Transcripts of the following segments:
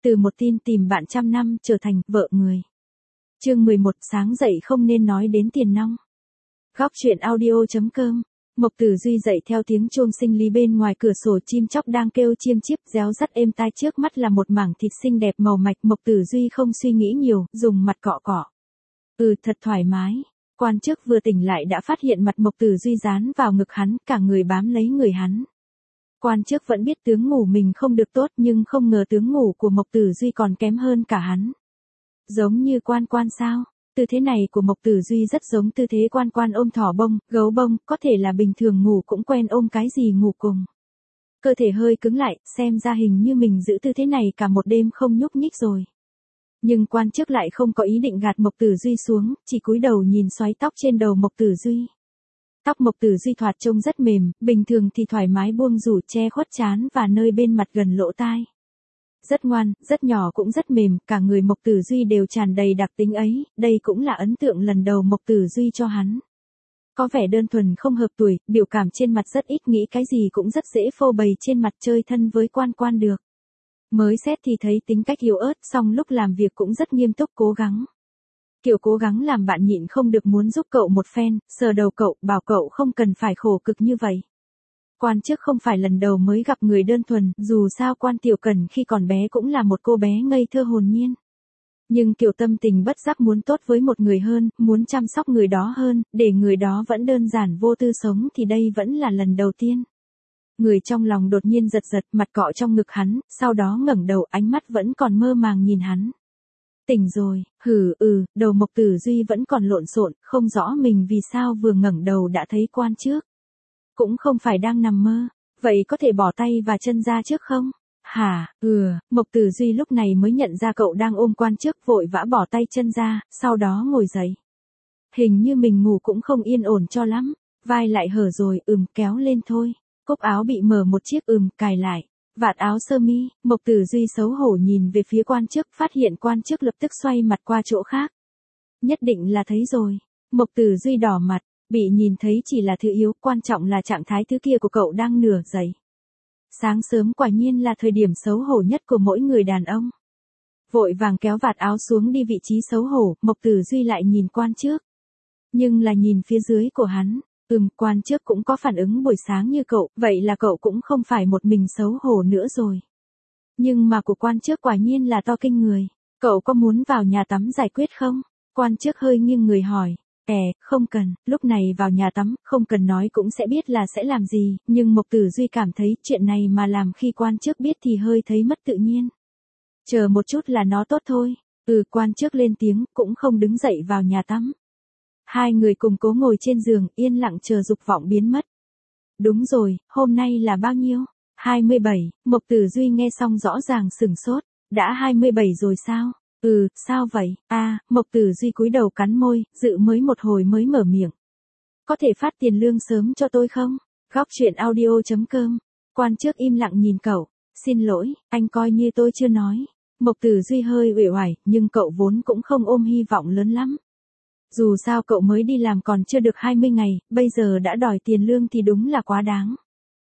từ một tin tìm bạn trăm năm trở thành vợ người. Chương 11 sáng dậy không nên nói đến tiền nong. Góc truyện audio.com. Mộc Tử Duy dậy theo tiếng chuông sinh lý bên ngoài cửa sổ, chim chóc đang kêu chiêm chiếp réo rắt êm tai, trước mắt là một mảng thịt xinh đẹp màu mạch. Mộc Tử Duy không suy nghĩ nhiều, dùng mặt cọ cọ. Thật thoải mái. Quan chức vừa tỉnh lại đã phát hiện mặt Mộc Tử Duy dán vào ngực hắn, cả người bám lấy người hắn. Quan chức vẫn biết tướng ngủ mình không được tốt, nhưng không ngờ tướng ngủ của Mộc Tử Duy còn kém hơn cả hắn. Giống như quan sao? Tư thế này của Mộc Tử Duy rất giống tư thế quan ôm thỏ bông, gấu bông, có thể là bình thường ngủ cũng quen ôm cái gì ngủ cùng. Cơ thể hơi cứng lại, xem ra hình như mình giữ tư thế này cả một đêm không nhúc nhích rồi. Nhưng quan chức lại không có ý định gạt Mộc Tử Duy xuống, chỉ cúi đầu nhìn xoáy tóc trên đầu Mộc Tử Duy. Tóc Mộc Tử Duy thoạt trông rất mềm, bình thường thì thoải mái buông rủ che khuất trán và nơi bên mặt gần lỗ tai. Rất ngoan, rất nhỏ cũng rất mềm, cả người Mộc Tử Duy đều tràn đầy đặc tính ấy, đây cũng là ấn tượng lần đầu Mộc Tử Duy cho hắn. Có vẻ đơn thuần không hợp tuổi, biểu cảm trên mặt rất ít, nghĩ cái gì cũng rất dễ phô bày trên mặt, chơi thân với quan được. Mới xét thì thấy tính cách yếu ớt, song lúc làm việc cũng rất nghiêm túc cố gắng. Kiểu cố gắng làm bạn nhịn không được muốn giúp cậu một phen, sờ đầu cậu, bảo cậu không cần phải khổ cực như vậy. Quan chức không phải lần đầu mới gặp người đơn thuần, dù sao Quan Tiểu Cần khi còn bé cũng là một cô bé ngây thơ hồn nhiên. Nhưng kiểu tâm tình bất giác muốn tốt với một người hơn, muốn chăm sóc người đó hơn, để người đó vẫn đơn giản vô tư sống thì đây vẫn là lần đầu tiên. Người trong lòng đột nhiên giật, mặt cọ trong ngực hắn, sau đó ngẩng đầu, ánh mắt vẫn còn mơ màng nhìn hắn. Tỉnh rồi, đầu Mộc Tử Duy vẫn còn lộn xộn, không rõ mình vì sao vừa ngẩng đầu đã thấy quan trước. Cũng không phải đang nằm mơ, vậy có thể bỏ tay và chân ra trước không? Hả, Mộc Tử Duy lúc này mới nhận ra cậu đang ôm quan trước, vội vã bỏ tay chân ra, sau đó ngồi dậy. Hình như mình ngủ cũng không yên ổn cho lắm, vai lại hở rồi, kéo lên thôi. Cúc áo bị mở một chiếc, cài lại. Vạt áo sơ mi, Mộc Tử Duy xấu hổ nhìn về phía quan chức, phát hiện quan chức lập tức xoay mặt qua chỗ khác. Nhất định là thấy rồi. Mộc Tử Duy đỏ mặt, bị nhìn thấy chỉ là thứ yếu, quan trọng là trạng thái thứ kia của cậu đang nửa dậy. Sáng sớm quả nhiên là thời điểm xấu hổ nhất của mỗi người đàn ông. Vội vàng kéo vạt áo xuống đi vị trí xấu hổ, Mộc Tử Duy lại nhìn quan trước. Nhưng là nhìn phía dưới của hắn. Quan trước cũng có phản ứng buổi sáng như cậu, vậy là cậu cũng không phải một mình xấu hổ nữa rồi. Nhưng mà của quan trước quả nhiên là to kinh người. Cậu có muốn vào nhà tắm giải quyết không? Quan trước hơi nghiêng người hỏi. Không cần, lúc này vào nhà tắm, không cần nói cũng sẽ biết là sẽ làm gì, nhưng Mộc Tử Duy cảm thấy chuyện này mà làm khi quan trước biết thì hơi thấy mất tự nhiên. Chờ một chút là nó tốt thôi. Quan trước lên tiếng, cũng không đứng dậy vào nhà tắm. Hai người cùng cố ngồi trên giường, yên lặng chờ dục vọng biến mất. Đúng rồi, hôm nay là bao nhiêu? 27, Mộc Tử Duy nghe xong rõ ràng sửng sốt. Đã 27 rồi sao? Sao vậy? Mộc Tử Duy cúi đầu cắn môi, dự mới một hồi mới mở miệng. Có thể phát tiền lương sớm cho tôi không? Góc truyện audio.com. Quan trước im lặng nhìn cậu. Xin lỗi, anh coi như tôi chưa nói. Mộc Tử Duy hơi uể oải, nhưng cậu vốn cũng không ôm hy vọng lớn lắm. Dù sao cậu mới đi làm còn chưa được 20 ngày, bây giờ đã đòi tiền lương thì đúng là quá đáng.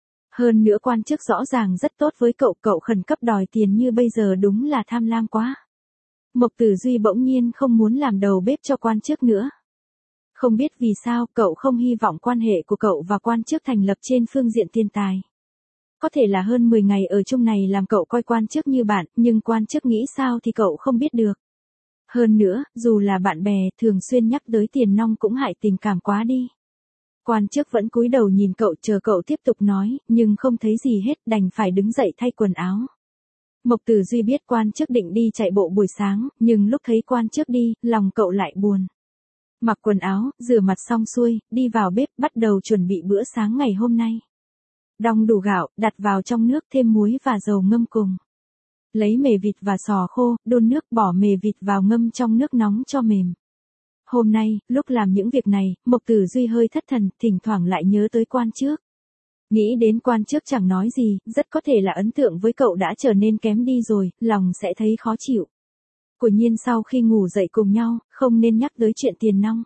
Hơn nữa quan chức rõ ràng rất tốt với cậu, cậu khẩn cấp đòi tiền như bây giờ đúng là tham lam quá. Mộc Tử Duy bỗng nhiên không muốn làm đầu bếp cho quan chức nữa. Không biết vì sao, cậu không hy vọng quan hệ của cậu và quan chức thành lập trên phương diện tiền tài. Có thể là hơn 10 ngày ở chung này làm cậu coi quan chức như bạn, nhưng quan chức nghĩ sao thì cậu không biết được. Hơn nữa, dù là bạn bè, thường xuyên nhắc tới tiền nong cũng hại tình cảm quá đi. Quan chức vẫn cúi đầu nhìn cậu, chờ cậu tiếp tục nói, nhưng không thấy gì hết, đành phải đứng dậy thay quần áo. Mộc Tử Duy biết quan chức định đi chạy bộ buổi sáng, nhưng lúc thấy quan chức đi, lòng cậu lại buồn. Mặc quần áo, rửa mặt xong xuôi, đi vào bếp, bắt đầu chuẩn bị bữa sáng ngày hôm nay. Đong đủ gạo, đặt vào trong nước, thêm muối và dầu ngâm cùng. Lấy mề vịt và sò khô, đun nước, bỏ mề vịt vào ngâm trong nước nóng cho mềm. Hôm nay, lúc làm những việc này, Mộc Tử Duy hơi thất thần, thỉnh thoảng lại nhớ tới quan trước. Nghĩ đến quan trước chẳng nói gì, rất có thể là ấn tượng với cậu đã trở nên kém đi rồi, lòng sẽ thấy khó chịu. Quả nhiên sau khi ngủ dậy cùng nhau, không nên nhắc tới chuyện tiền nong.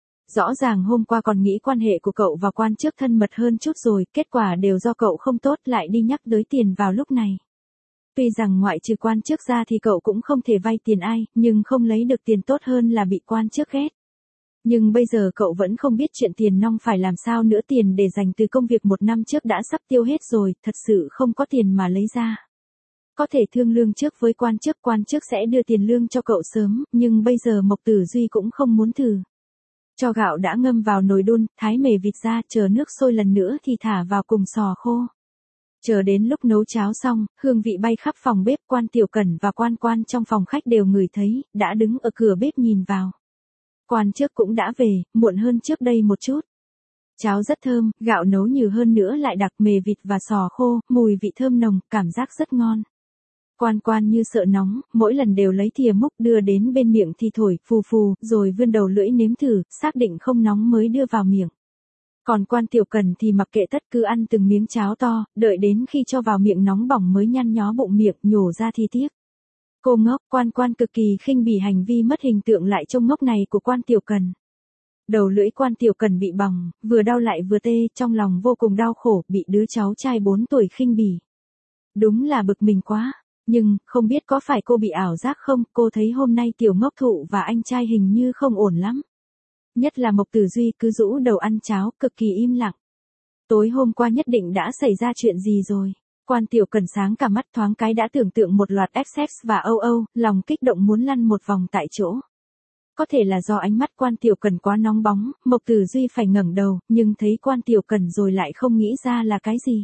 Rõ ràng hôm qua còn nghĩ quan hệ của cậu và quan trước thân mật hơn chút rồi, kết quả đều do cậu không tốt lại đi nhắc tới tiền vào lúc này. Tuy rằng ngoại trừ quan chức ra thì cậu cũng không thể vay tiền ai, nhưng không lấy được tiền tốt hơn là bị quan chức ghét. Nhưng bây giờ cậu vẫn không biết chuyện tiền nong phải làm sao nữa, tiền để dành từ công việc 1 năm trước đã sắp tiêu hết rồi, thật sự không có tiền mà lấy ra. Có thể thương lương trước với quan chức sẽ đưa tiền lương cho cậu sớm, nhưng bây giờ Mộc Tử Duy cũng không muốn thử. Cho gạo đã ngâm vào nồi đun, thái mề vịt ra, chờ nước sôi lần nữa thì thả vào cùng sò khô. Chờ đến lúc nấu cháo xong, hương vị bay khắp phòng bếp, Quan Tiểu Cẩn và Quan Quan trong phòng khách đều ngửi thấy, đã đứng ở cửa bếp nhìn vào. Quan chức cũng đã về, muộn hơn trước đây một chút. Cháo rất thơm, gạo nấu nhừ hơn nữa lại đặc mề vịt và sò khô, mùi vị thơm nồng, cảm giác rất ngon. Quan Quan như sợ nóng, mỗi lần đều lấy thìa múc đưa đến bên miệng thì thổi, phù phù, rồi vươn đầu lưỡi nếm thử, xác định không nóng mới đưa vào miệng. Còn Quan Tiểu Cần thì mặc kệ tất, cứ ăn từng miếng cháo to, đợi đến khi cho vào miệng nóng bỏng mới nhăn nhó bụng miệng, nhổ ra thì tiếc. Cô ngốc, Quan Quan cực kỳ khinh bỉ hành vi mất hình tượng lại trông ngốc này của Quan Tiểu Cần. Đầu lưỡi Quan Tiểu Cần bị bỏng, vừa đau lại vừa tê, trong lòng vô cùng đau khổ, bị đứa cháu trai 4 tuổi khinh bỉ. Đúng là bực mình quá. Nhưng, không biết có phải cô bị ảo giác không, cô thấy hôm nay Tiểu Ngốc Thụ và anh trai hình như không ổn lắm. Nhất là Mộc Tử Duy cứ rũ đầu ăn cháo, cực kỳ im lặng. Tối hôm qua nhất định đã xảy ra chuyện gì rồi. Quan Tiểu Cần sáng cả mắt, thoáng cái đã tưởng tượng một loạt XX và âu, lòng kích động muốn lăn một vòng tại chỗ. Có thể là do ánh mắt Quan Tiểu Cần quá nóng bóng, Mộc Tử Duy phải ngẩng đầu, nhưng thấy Quan Tiểu Cần rồi lại không nghĩ ra là cái gì.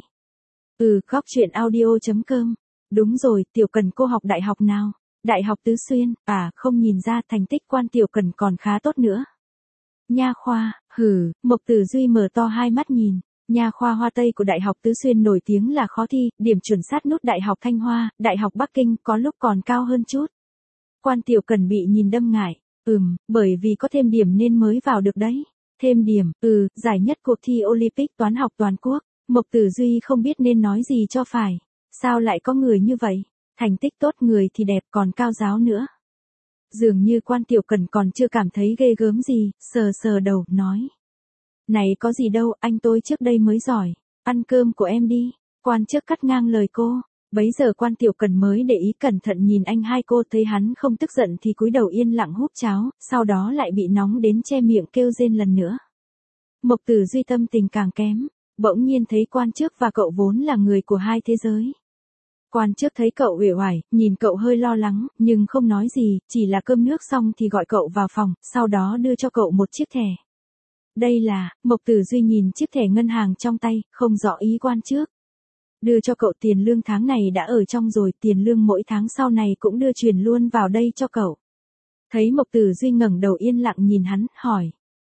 Góc truyện audio.com. Đúng rồi, Tiểu Cần cô học đại học nào? Đại học Tứ Xuyên, không nhìn ra thành tích Quan Tiểu Cần còn khá tốt nữa. Nha khoa, Mộc Tử Duy mở to hai mắt nhìn. Nha khoa Hoa Tây của Đại học Tứ Xuyên nổi tiếng là khó thi, điểm chuẩn sát nút Đại học Thanh Hoa, Đại học Bắc Kinh có lúc còn cao hơn chút. Quan Tiểu Cần bị nhìn đâm ngại. Bởi vì có thêm điểm nên mới vào được đấy. Thêm điểm, giải nhất cuộc thi Olympic toán học toàn quốc. Mộc Tử Duy không biết nên nói gì cho phải. Sao lại có người như vậy? Thành tích tốt, người thì đẹp, còn cao giáo nữa. Dường như Quan Tiểu Cần còn chưa cảm thấy ghê gớm gì, sờ đầu, nói. Này có gì đâu, anh tôi trước đây mới giỏi. Ăn cơm của em đi. Quan chức cắt ngang lời cô. Bấy giờ Quan Tiểu Cần mới để ý cẩn thận nhìn anh hai cô, thấy hắn không tức giận thì cúi đầu yên lặng húp cháo, sau đó lại bị nóng đến che miệng kêu rên lần nữa. Mộc Tử Duy tâm tình càng kém, bỗng nhiên thấy quan chức và cậu vốn là người của hai thế giới. Quan chức thấy cậu uể oải, nhìn cậu hơi lo lắng, nhưng không nói gì, chỉ là cơm nước xong thì gọi cậu vào phòng, sau đó đưa cho cậu một chiếc thẻ. Đây là, Mộc Tử Duy nhìn chiếc thẻ ngân hàng trong tay, không rõ ý quan chức. Đưa cho cậu, tiền lương tháng này đã ở trong rồi, tiền lương mỗi tháng sau này cũng đưa chuyển luôn vào đây cho cậu. Thấy Mộc Tử Duy ngẩng đầu yên lặng nhìn hắn, hỏi.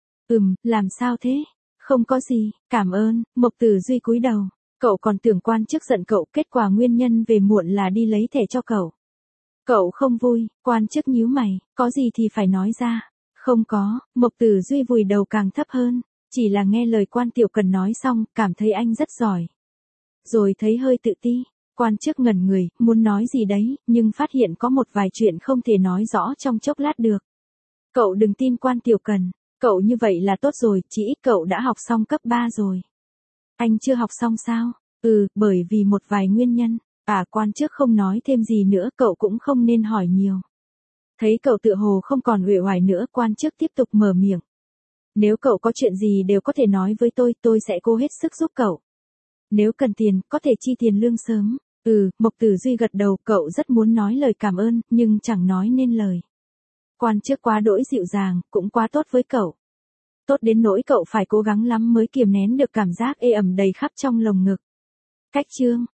Làm sao thế? Không có gì, cảm ơn. Mộc Tử Duy cúi đầu. Cậu còn tưởng quan chức giận cậu, kết quả nguyên nhân về muộn là đi lấy thẻ cho cậu. Cậu không vui, quan chức nhíu mày, có gì thì phải nói ra. Không có, Mộc Tử Duy vùi đầu càng thấp hơn, chỉ là nghe lời Quan Tiểu Cần nói xong, cảm thấy anh rất giỏi. Rồi thấy hơi tự ti, quan chức ngẩn người, muốn nói gì đấy, nhưng phát hiện có một vài chuyện không thể nói rõ trong chốc lát được. Cậu đừng tin Quan Tiểu Cần, cậu như vậy là tốt rồi, chỉ ít cậu đã học xong cấp 3 rồi. Anh chưa học xong sao? Bởi vì một vài nguyên nhân. Quan chức không nói thêm gì nữa, cậu cũng không nên hỏi nhiều. Thấy cậu tựa hồ không còn uể oải nữa, quan chức tiếp tục mở miệng. Nếu cậu có chuyện gì đều có thể nói với tôi sẽ cố hết sức giúp cậu. Nếu cần tiền, có thể chi tiền lương sớm. Mộc Tử Duy gật đầu, cậu rất muốn nói lời cảm ơn, nhưng chẳng nói nên lời. Quan chức quá đỗi dịu dàng, cũng quá tốt với cậu. Tốt đến nỗi cậu phải cố gắng lắm mới kiềm nén được cảm giác ê ẩm đầy khắp trong lồng ngực. Cách chương